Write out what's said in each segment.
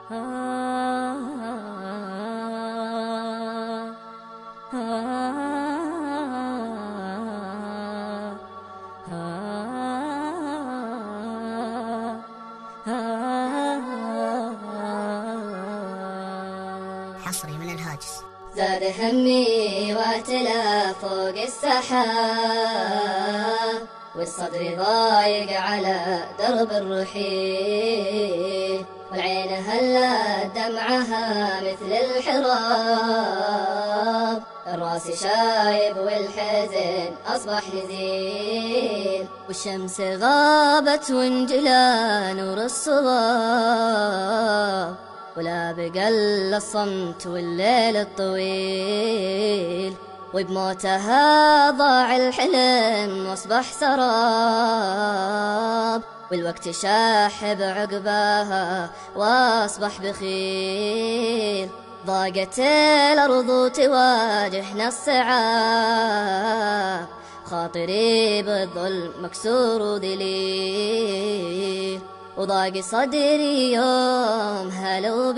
حصري من الهاجس. زاد همي واعتلى فوق السحاب، والصدر ضايق على درب الرحيل، والعين هلت دمعها مثل الحراب، الراس شايب والحزن أصبح نزيل، والشمس غابت وانجلى نور الصباب، ولا بقى إلا الصمت والليل الطويل، وبموتها ضاع الحلم واصبح سراب، والوقت شاح بعقباها واصبح بخيل، ضاقت الأرض تواجهنا الصعاب، خاطري بالظلم مكسور وذليل، وضاق صدري يوم هلوا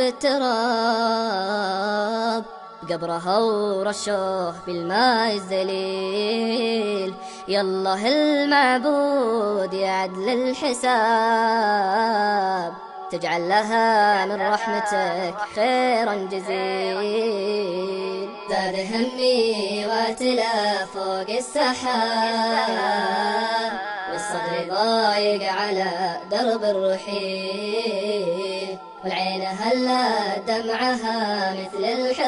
بالتراب، قبرها ورشوه بالماء الزليل، يالله المعبود يعدل الحساب، تجعل لها من رحمتك خيرا جزيل. زاد همي واعتلى فوق السحاب، والصدر ضايق على درب الرحيل، والعين هلت دمعها مثل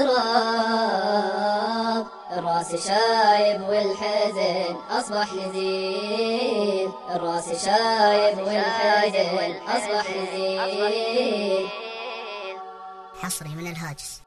الحراب، الراس شايب والحزن أصبح نزيل، الراس شايب والحزن أصبح نزيل. حصري من الهاجس.